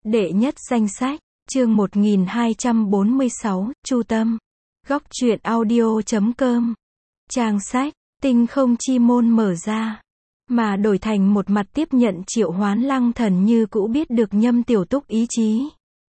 Đệ nhất danh sách, chương 1246, Chu Tâm. Góc truyện audio.com. Trang sách, tinh không chi môn mở ra. Mà đổi thành một mặt tiếp nhận triệu hoán Lăng Thần như cũ biết được Nhâm Tiểu Túc ý chí.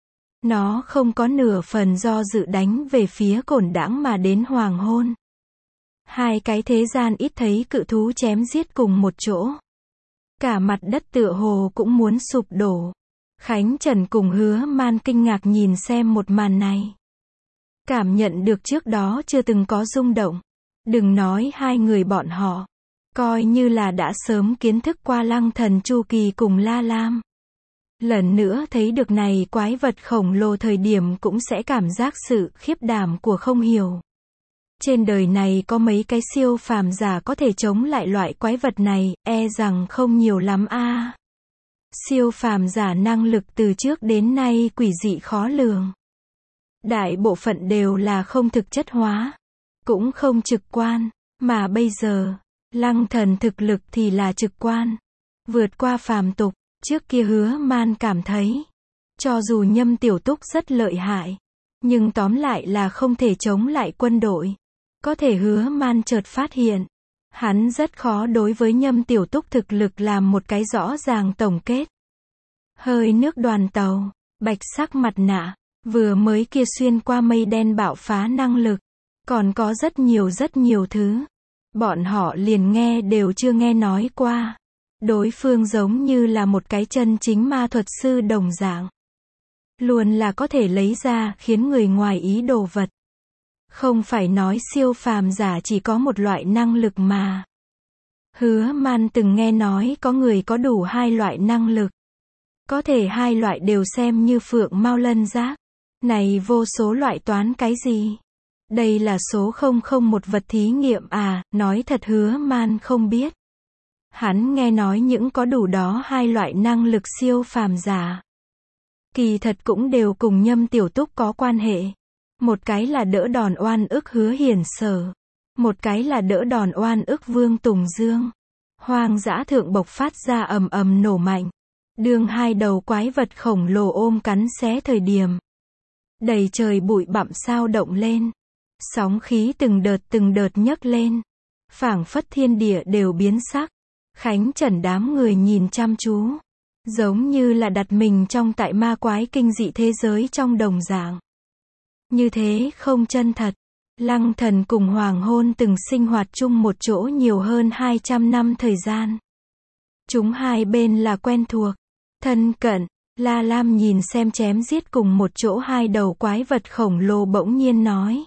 Nó không có nửa phần do dự đánh về phía Cổn Đãng mà đến hoàng hôn. Hai cái thế gian ít thấy cự thú chém giết cùng một chỗ. Cả mặt đất tựa hồ cũng muốn sụp đổ. Khánh Trần cùng Hứa Man kinh ngạc nhìn xem một màn này. Cảm nhận được trước đó chưa từng có rung động. Đừng nói hai người bọn họ. Coi như là đã sớm kiến thức qua Lăng Thần Chu Kỳ cùng La Lam. Lần nữa thấy được này quái vật khổng lồ thời điểm cũng sẽ cảm giác sự khiếp đảm của không hiểu. Trên đời này có mấy cái siêu phàm giả có thể chống lại loại quái vật này, e rằng không nhiều lắm a. Siêu phàm giả năng lực từ trước đến nay quỷ dị khó lường. Đại bộ phận đều là không thực chất hóa, cũng không trực quan, mà bây giờ, Lăng Thần thực lực thì là trực quan, vượt qua phàm tục. Trước kia Hứa Man cảm thấy, cho dù Nhâm Tiểu Túc rất lợi hại, nhưng tóm lại là không thể chống lại quân đội. Có thể Hứa Man chợt phát hiện, hắn rất khó đối với Nhâm Tiểu Túc thực lực làm một cái rõ ràng tổng kết. Hơi nước đoàn tàu, bạch sắc mặt nạ, vừa mới kia xuyên qua mây đen bạo phá năng lực, còn có rất nhiều thứ. Bọn họ liền nghe đều chưa nghe nói qua. Đối phương giống như là một cái chân chính ma thuật sư đồng dạng. Luôn là có thể lấy ra khiến người ngoài ý đồ vật. Không phải nói siêu phàm giả chỉ có một loại năng lực mà. Hứa Man từng nghe nói có người có đủ hai loại năng lực. Có thể hai loại đều xem như phượng mao lân giác. Này vô số loại toán cái gì? Đây là số 001 vật thí nghiệm à, nói thật Hứa Man không biết. Hắn nghe nói những có đủ đó hai loại năng lực siêu phàm giả. Kỳ thật cũng đều cùng Nhâm Tiểu Túc có quan hệ. Một cái là đỡ đòn oan ức Hứa Hiển Sở. Một cái là đỡ đòn oan ức Vương Tùng Dương. Hoang dã thượng bộc phát ra ầm ầm nổ mạnh. Đương hai đầu quái vật khổng lồ ôm cắn xé thời điểm. Đầy trời bụi bặm sao động lên. Sóng khí từng đợt nhấc lên. Phảng phất thiên địa đều biến sắc. Khánh Trần đám người nhìn chăm chú. Giống như là đặt mình trong tại ma quái kinh dị thế giới trong đồng dạng. Như thế không chân thật. Lăng Thần cùng Hoàng Hôn từng sinh hoạt chung một chỗ nhiều hơn 200 năm thời gian. Chúng hai bên là quen thuộc, thân cận. La Lam nhìn xem chém giết cùng một chỗ hai đầu quái vật khổng lồ bỗng nhiên nói.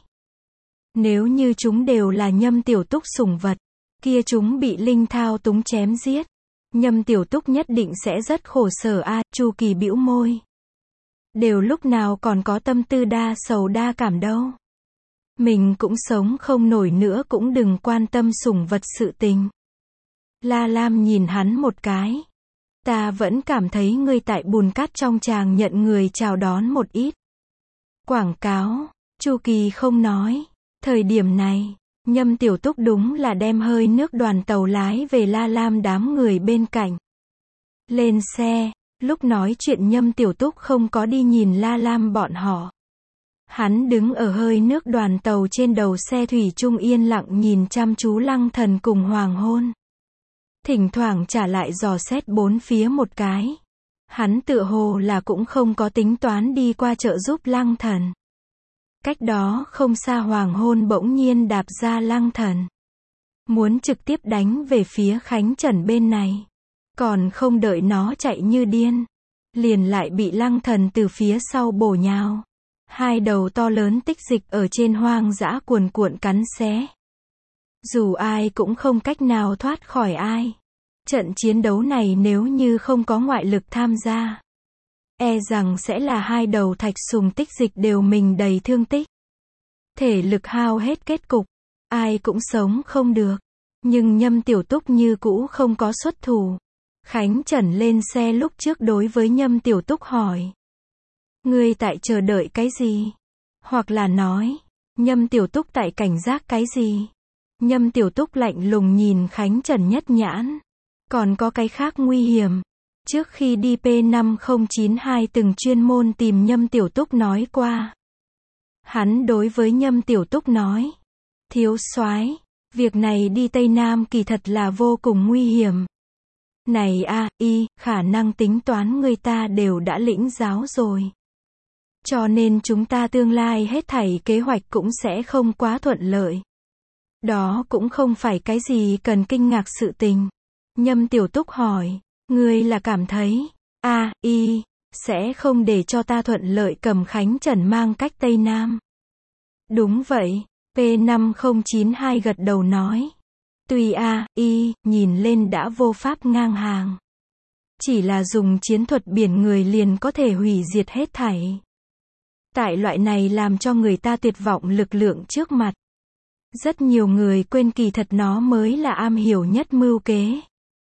Nếu như chúng đều là Nhâm Tiểu Túc sủng vật, kia chúng bị Linh thao túng chém giết. Nhâm Tiểu Túc nhất định sẽ rất khổ sở a. Chu Kỳ bĩu môi. Đều lúc nào còn có tâm tư đa sầu đa cảm đâu. Mình cũng sống không nổi nữa cũng đừng quan tâm sủng vật sự tình. La Lam nhìn hắn một cái. Ta vẫn cảm thấy ngươi tại bùn cát trong tràng nhận người chào đón một ít. Quảng cáo, Chu Kỳ không nói. Thời điểm này, Nhâm Tiểu Túc đúng là đem hơi nước đoàn tàu lái về La Lam đám người bên cạnh. Lên xe, lúc nói chuyện Nhâm Tiểu Túc không có đi nhìn La Lam bọn họ. Hắn đứng ở hơi nước đoàn tàu trên đầu xe thủy chung yên lặng nhìn chăm chú Lăng Thần cùng Hoàng Hôn. Thỉnh thoảng trả lại dò xét bốn phía một cái. Hắn tựa hồ là cũng không có tính toán đi qua trợ giúp Lăng Thần. Cách đó không xa Hoàng Hôn bỗng nhiên đạp ra Lăng Thần. Muốn trực tiếp đánh về phía Khánh Trần bên này. Còn không đợi nó chạy như điên. Liền lại bị Lăng Thần từ phía sau bổ nhào. Hai đầu to lớn tích dịch ở trên hoang dã cuồn cuộn cắn xé. Dù ai cũng không cách nào thoát khỏi ai. Trận chiến đấu này nếu như không có ngoại lực tham gia. E rằng sẽ là hai đầu thạch sùng tích dịch đều mình đầy thương tích. Thể lực hao hết kết cục. Ai cũng sống không được. Nhưng Nhâm Tiểu Túc như cũ không có xuất thủ. Khánh Trần lên xe lúc trước đối với Nhâm Tiểu Túc hỏi. Ngươi tại chờ đợi cái gì? Hoặc là nói, Nhâm Tiểu Túc tại cảnh giác cái gì? Nhâm Tiểu Túc lạnh lùng nhìn Khánh Trần nhất nhãn. Còn có cái khác nguy hiểm. Trước khi đi P5092 từng chuyên môn tìm Nhâm Tiểu Túc nói qua. Hắn đối với Nhâm Tiểu Túc nói. Thiếu soái, việc này đi Tây Nam kỳ thật là vô cùng nguy hiểm. Này khả năng tính toán người ta đều đã lĩnh giáo rồi. Cho nên chúng ta tương lai hết thảy kế hoạch cũng sẽ không quá thuận lợi. Đó cũng không phải cái gì cần kinh ngạc sự tình. Nhâm Tiểu Túc hỏi, ngươi là cảm thấy, sẽ không để cho ta thuận lợi cầm Khánh Trần mang cách Tây Nam. Đúng vậy, P5092 gật đầu nói. Tuy nhìn lên đã vô pháp ngang hàng. Chỉ là dùng chiến thuật biển người liền có thể hủy diệt hết thảy. Tại loại này làm cho người ta tuyệt vọng lực lượng trước mặt. Rất nhiều người quên kỳ thật nó mới là am hiểu nhất mưu kế.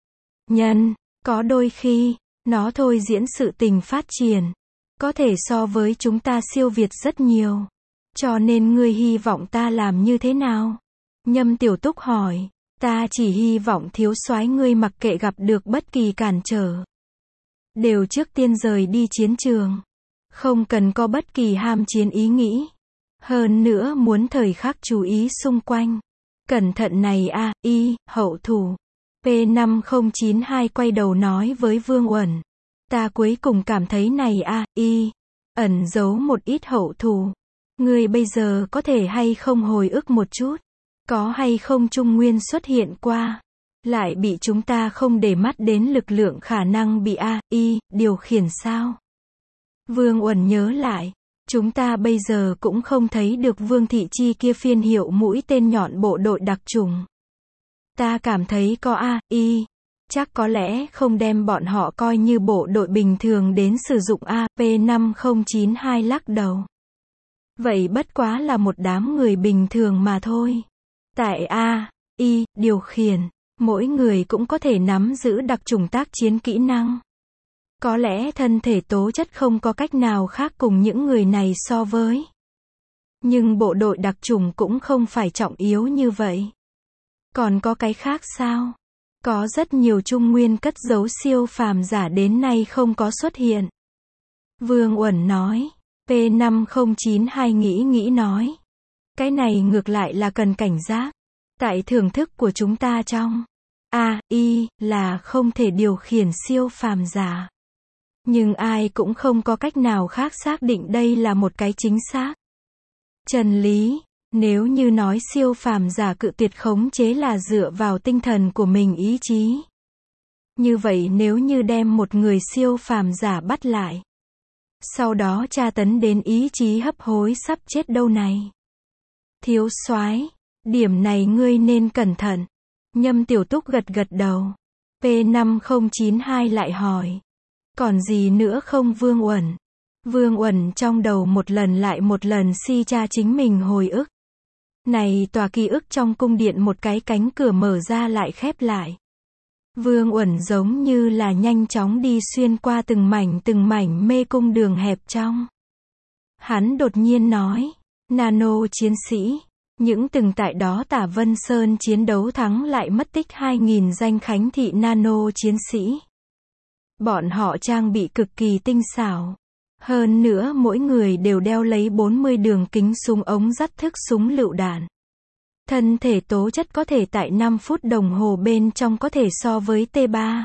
Có đôi khi, nó thôi diễn sự tình phát triển. Có thể so với chúng ta siêu việt rất nhiều. Cho nên ngươi hy vọng ta làm như thế nào? Nhâm Tiểu Túc hỏi. Ta chỉ hy vọng thiếu soái ngươi mặc kệ gặp được bất kỳ cản trở. Đều trước tiên rời đi chiến trường. Không cần có bất kỳ ham chiến ý nghĩ. Hơn nữa muốn thời khắc chú ý xung quanh. Cẩn thận này hậu thủ. P5092 quay đầu nói với Vương Uẩn. Ta cuối cùng cảm thấy này ẩn giấu một ít hậu thủ. Ngươi bây giờ có thể hay không hồi ức một chút. Có hay không Trung Nguyên xuất hiện qua. Lại bị chúng ta không để mắt đến lực lượng khả năng bị điều khiển sao? Vương Uẩn nhớ lại. Chúng ta bây giờ cũng không thấy được Vương Thị Chi kia phiên hiệu mũi tên nhọn bộ đội đặc chủng. Ta cảm thấy có chắc có lẽ không đem bọn họ coi như bộ đội bình thường đến sử dụng P5092 lắc đầu. Vậy bất quá là một đám người bình thường mà thôi. Tại điều khiển, mỗi người cũng có thể nắm giữ đặc chủng tác chiến kỹ năng. Có lẽ thân thể tố chất không có cách nào khác cùng những người này so với. Nhưng bộ đội đặc chủng cũng không phải trọng yếu như vậy. Còn có cái khác sao? Có rất nhiều Trung Nguyên cất giấu siêu phàm giả đến nay không có xuất hiện. Vương Uẩn nói. P5092 nghĩ nói. Cái này ngược lại là cần cảnh giác. Tại thưởng thức của chúng ta trong là không thể điều khiển siêu phàm giả. Nhưng ai cũng không có cách nào khác xác định đây là một cái chính xác. Chân lý, nếu như nói siêu phàm giả cự tuyệt khống chế là dựa vào tinh thần của mình ý chí. Như vậy nếu như đem một người siêu phàm giả bắt lại. Sau đó tra tấn đến ý chí hấp hối sắp chết đâu này. Thiếu soái, điểm này ngươi nên cẩn thận. Nhâm Tiểu Túc gật đầu. P5092 lại hỏi. Còn gì nữa không Vương Uẩn? Vương Uẩn trong đầu một lần lại một lần tra chính mình hồi ức. Này tòa ký ức trong cung điện một cái cánh cửa mở ra lại khép lại. Vương Uẩn giống như là nhanh chóng đi xuyên qua từng mảnh mê cung đường hẹp trong. Hắn đột nhiên nói. Nano chiến sĩ. Những từng tại đó Tả Vân Sơn chiến đấu thắng lại mất tích 2.000 danh Khánh Thị nano chiến sĩ. Bọn họ trang bị cực kỳ tinh xảo. Hơn nữa mỗi người đều đeo lấy 40 đường kính súng ống dắt thức súng lựu đạn. Thân thể tố chất có thể tại 5 phút đồng hồ bên trong có thể so với T3.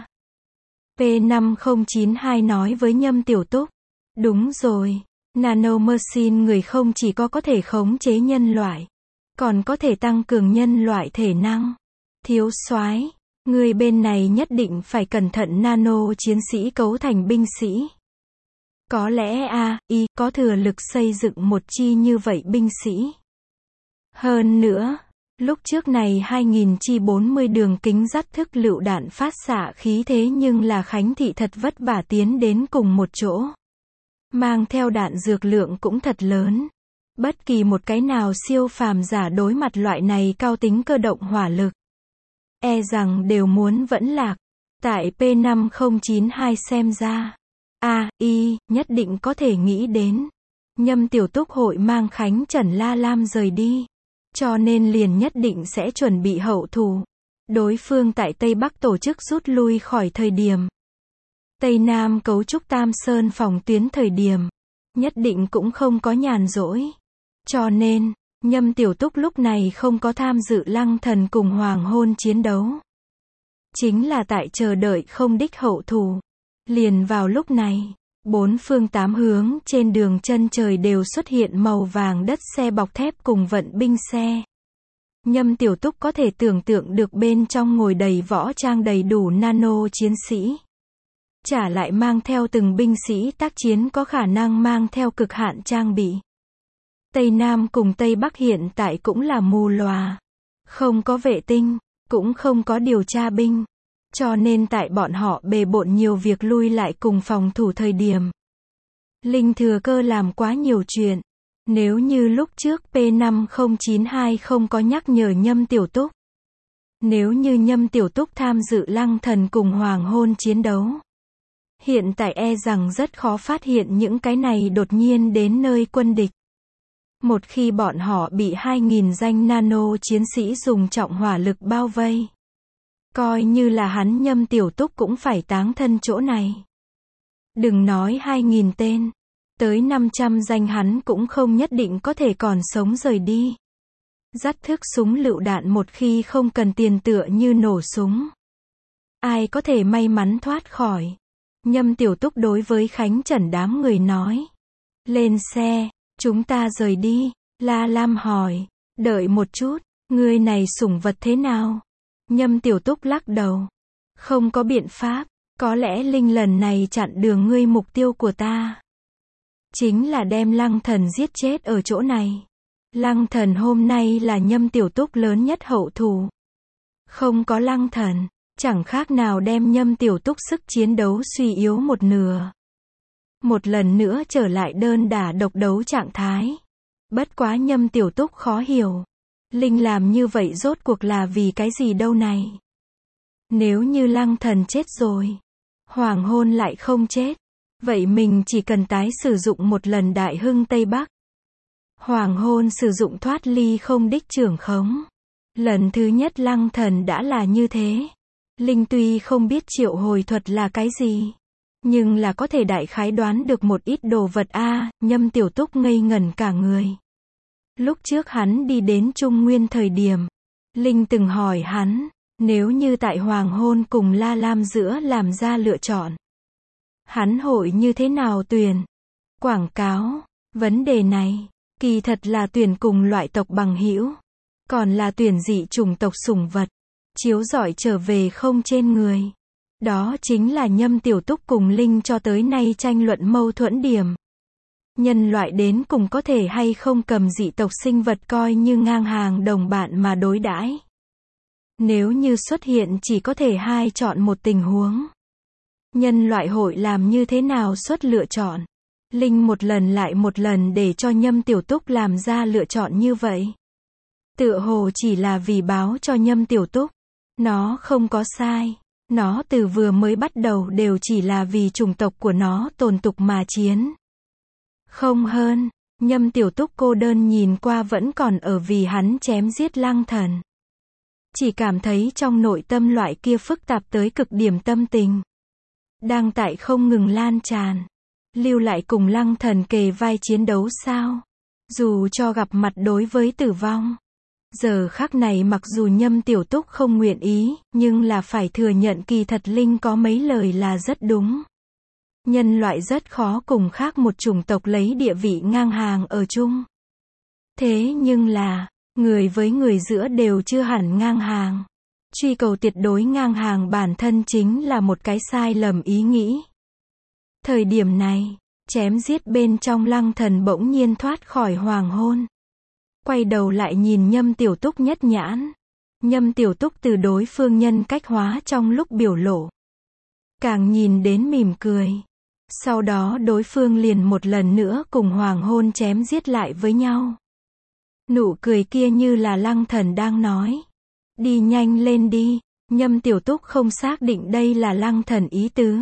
P5092 nói với Nhâm Tiểu Túc. Đúng rồi, nano machine người không chỉ có thể khống chế nhân loại, còn có thể tăng cường nhân loại thể năng. Thiếu soái, người bên này nhất định phải cẩn thận nano chiến sĩ cấu thành binh sĩ. Có lẽ có thừa lực xây dựng một chi như vậy binh sĩ. Hơn nữa, lúc trước này 2.000 chi 40 đường kính dắt thức lựu đạn phát xạ khí thế nhưng là Khánh Thị thật vất vả tiến đến cùng một chỗ. Mang theo đạn dược lượng cũng thật lớn. Bất kỳ một cái nào siêu phàm giả đối mặt loại này cao tính cơ động hỏa lực. E rằng đều muốn vẫn lạc. Tại P5092 xem ra. Nhất định có thể nghĩ đến. Nhâm Tiểu Túc hội mang Khánh Trần La Lam rời đi. Cho nên liền nhất định sẽ chuẩn bị hậu thủ. Đối phương tại Tây Bắc tổ chức rút lui khỏi thời điểm. Tây Nam cấu trúc Tam Sơn phòng tuyến thời điểm, nhất định cũng không có nhàn rỗi. Cho nên, Nhâm Tiểu Túc lúc này không có tham dự Lăng Thần cùng Hoàng Hôn chiến đấu. Chính là tại chờ đợi không đích hậu thủ. Liền vào lúc này, bốn phương tám hướng trên đường chân trời đều xuất hiện màu vàng đất xe bọc thép cùng vận binh xe. Nhâm Tiểu Túc có thể tưởng tượng được bên trong ngồi đầy võ trang đầy đủ nano chiến sĩ. Trả lại mang theo từng binh sĩ tác chiến có khả năng mang theo cực hạn trang bị. Tây Nam cùng Tây Bắc hiện tại cũng là mù lòa. Không có vệ tinh, cũng không có điều tra binh. Cho nên tại bọn họ bề bộn nhiều việc lui lại cùng phòng thủ thời điểm. Linh thừa cơ làm quá nhiều chuyện. Nếu như lúc trước P5092 không có nhắc nhở Nhâm Tiểu Túc. Nếu như Nhâm Tiểu Túc tham dự Lăng Thần cùng Hoàng Hôn chiến đấu. Hiện tại e rằng rất khó phát hiện những cái này đột nhiên đến nơi quân địch. Một khi bọn họ bị 2.000 danh nano chiến sĩ dùng trọng hỏa lực bao vây. Coi như là hắn Nhâm Tiểu Túc cũng phải táng thân chỗ này. Đừng nói 2.000 tên. Tới 500 danh hắn cũng không nhất định có thể còn sống rời đi. Dắt thức súng lựu đạn một khi không cần tiền tựa như nổ súng. Ai có thể may mắn thoát khỏi. Nhâm Tiểu Túc đối với Khánh Trần đám người nói. Lên xe, chúng ta rời đi. La Lam hỏi. Đợi một chút, người này sủng vật thế nào? Nhâm Tiểu Túc lắc đầu. Không có biện pháp, có lẽ Linh lần này chặn đường ngươi mục tiêu của ta. Chính là đem Lăng Thần giết chết ở chỗ này. Lăng Thần hôm nay là Nhâm Tiểu Túc lớn nhất hậu thủ. Không có Lăng Thần, chẳng khác nào đem Nhâm Tiểu Túc sức chiến đấu suy yếu một nửa. Một lần nữa trở lại đơn đả độc đấu trạng thái. Bất quá Nhâm Tiểu Túc khó hiểu. Linh làm như vậy rốt cuộc là vì cái gì đâu này? Nếu như Lăng Thần chết rồi, Hoàng Hôn lại không chết, vậy mình chỉ cần tái sử dụng một lần Đại Hưng Tây Bắc. Hoàng Hôn sử dụng thoát ly không đích trưởng khống. Lần thứ nhất Lăng Thần đã là như thế. Linh tuy không biết triệu hồi thuật là cái gì, nhưng là có thể đại khái đoán được một ít đồ vật a. Nhâm Tiểu Túc ngây ngẩn cả người. Lúc trước hắn đi đến Trung Nguyên thời điểm, Linh từng hỏi hắn, nếu như tại Hoàng Hôn cùng La Lam giữa làm ra lựa chọn, hắn hội như thế nào tuyển? Quảng cáo, vấn đề này, kỳ thật là tuyển cùng loại tộc bằng hữu, còn là tuyển dị chủng tộc sủng vật, chiếu rọi trở về không trên người. Đó chính là Nhâm Tiểu Túc cùng Linh cho tới nay tranh luận mâu thuẫn điểm. Nhân loại đến cùng có thể hay không cầm dị tộc sinh vật coi như ngang hàng đồng bạn mà đối đãi. Nếu như xuất hiện chỉ có thể hai chọn một tình huống. Nhân loại hội làm như thế nào xuất lựa chọn? Linh một lần lại một lần để cho Nhâm Tiểu Túc làm ra lựa chọn như vậy. Tựa hồ chỉ là vì báo cho Nhâm Tiểu Túc. Nó không có sai. Nó từ vừa mới bắt đầu đều chỉ là vì chủng tộc của nó tồn tục mà chiến. Không hơn, Nhâm Tiểu Túc cô đơn nhìn qua vẫn còn ở vì hắn chém giết Lăng Thần. Chỉ cảm thấy trong nội tâm loại kia phức tạp tới cực điểm tâm tình. Đang tại không ngừng lan tràn. Lưu lại cùng Lăng Thần kề vai chiến đấu sao? Dù cho gặp mặt đối với tử vong. Giờ khắc này mặc dù Nhâm Tiểu Túc không nguyện ý, nhưng là phải thừa nhận kỳ thật Linh có mấy lời là rất đúng. Nhân loại rất khó cùng khác một chủng tộc lấy địa vị ngang hàng ở chung. Thế nhưng là, người với người giữa đều chưa hẳn ngang hàng. Truy cầu tuyệt đối ngang hàng bản thân chính là một cái sai lầm ý nghĩ. Thời điểm này, chém giết bên trong Lăng Thần bỗng nhiên thoát khỏi Hoàng Hôn. Quay đầu lại nhìn Nhâm Tiểu Túc nhất nhãn. Nhâm Tiểu Túc từ đối phương nhân cách hóa trong lúc biểu lộ. Càng nhìn đến mỉm cười. Sau đó đối phương liền một lần nữa cùng Hoàng Hôn chém giết lại với nhau. Nụ cười kia như là Lăng Thần đang nói. Đi nhanh lên đi. Nhâm Tiểu Túc không xác định đây là Lăng Thần ý tứ.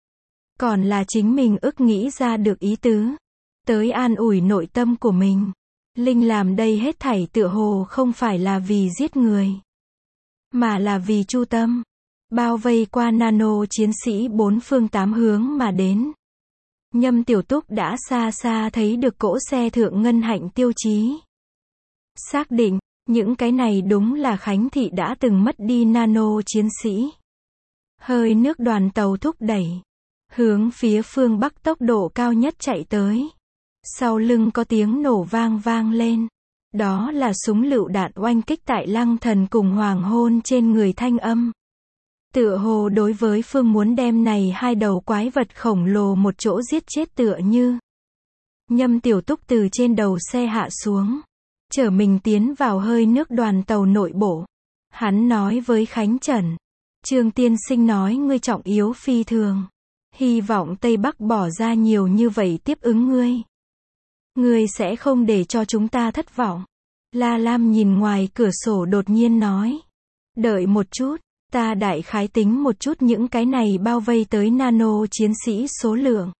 Còn là chính mình ức nghĩ ra được ý tứ. Tới an ủi nội tâm của mình. Linh làm đây hết thảy tựa hồ không phải là vì giết người. Mà là vì chu tâm. bao vây qua nano chiến sĩ bốn phương tám hướng mà đến. Nhâm Tiểu Túc đã xa xa thấy được cỗ xe thượng ngân hạnh tiêu chí. Xác định, những cái này đúng là Khánh Thị đã từng mất đi nano chiến sĩ. Hơi nước đoàn tàu thúc đẩy, hướng phía phương Bắc tốc độ cao nhất chạy tới. Sau lưng có tiếng nổ vang vang lên. Đó là súng lựu đạn oanh kích tại Lăng Thần cùng hoàng hôn trên người thanh âm. Tựa hồ đối với phương muốn đem này hai đầu quái vật khổng lồ một chỗ giết chết tựa như. Nhâm Tiểu Túc từ trên đầu xe hạ xuống, chở mình tiến vào hơi nước đoàn tàu nội bộ. Hắn nói với Khánh Trần, Trương tiên sinh nói ngươi trọng yếu phi thường. Hy vọng Tây Bắc bỏ ra nhiều như vậy tiếp ứng ngươi. Ngươi sẽ không để cho chúng ta thất vọng. La Lam nhìn ngoài cửa sổ đột nhiên nói. Đợi một chút, ta đại khái tính một chút những cái này bao vây tới nano chiến sĩ số lượng.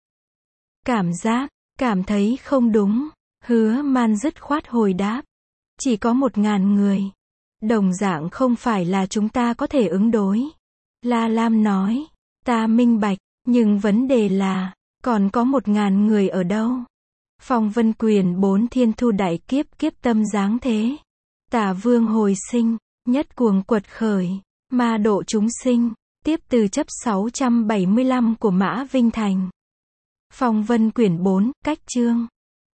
Cảm thấy không đúng. Hứa Man dứt khoát hồi đáp. Chỉ có 1000 người. Đồng dạng không phải là chúng ta có thể ứng đối. La Lam nói. Ta minh bạch, nhưng vấn đề là, còn có 1000 người ở đâu? Phong Vân Quyền 4 thiên thu đại kiếp kiếp tâm giáng thế. Tả vương hồi sinh, nhất cuồng quật khởi, ma độ chúng sinh, tiếp từ chấp 675 của Mã Vinh Thành. Phong Vân Quyển 4, cách chương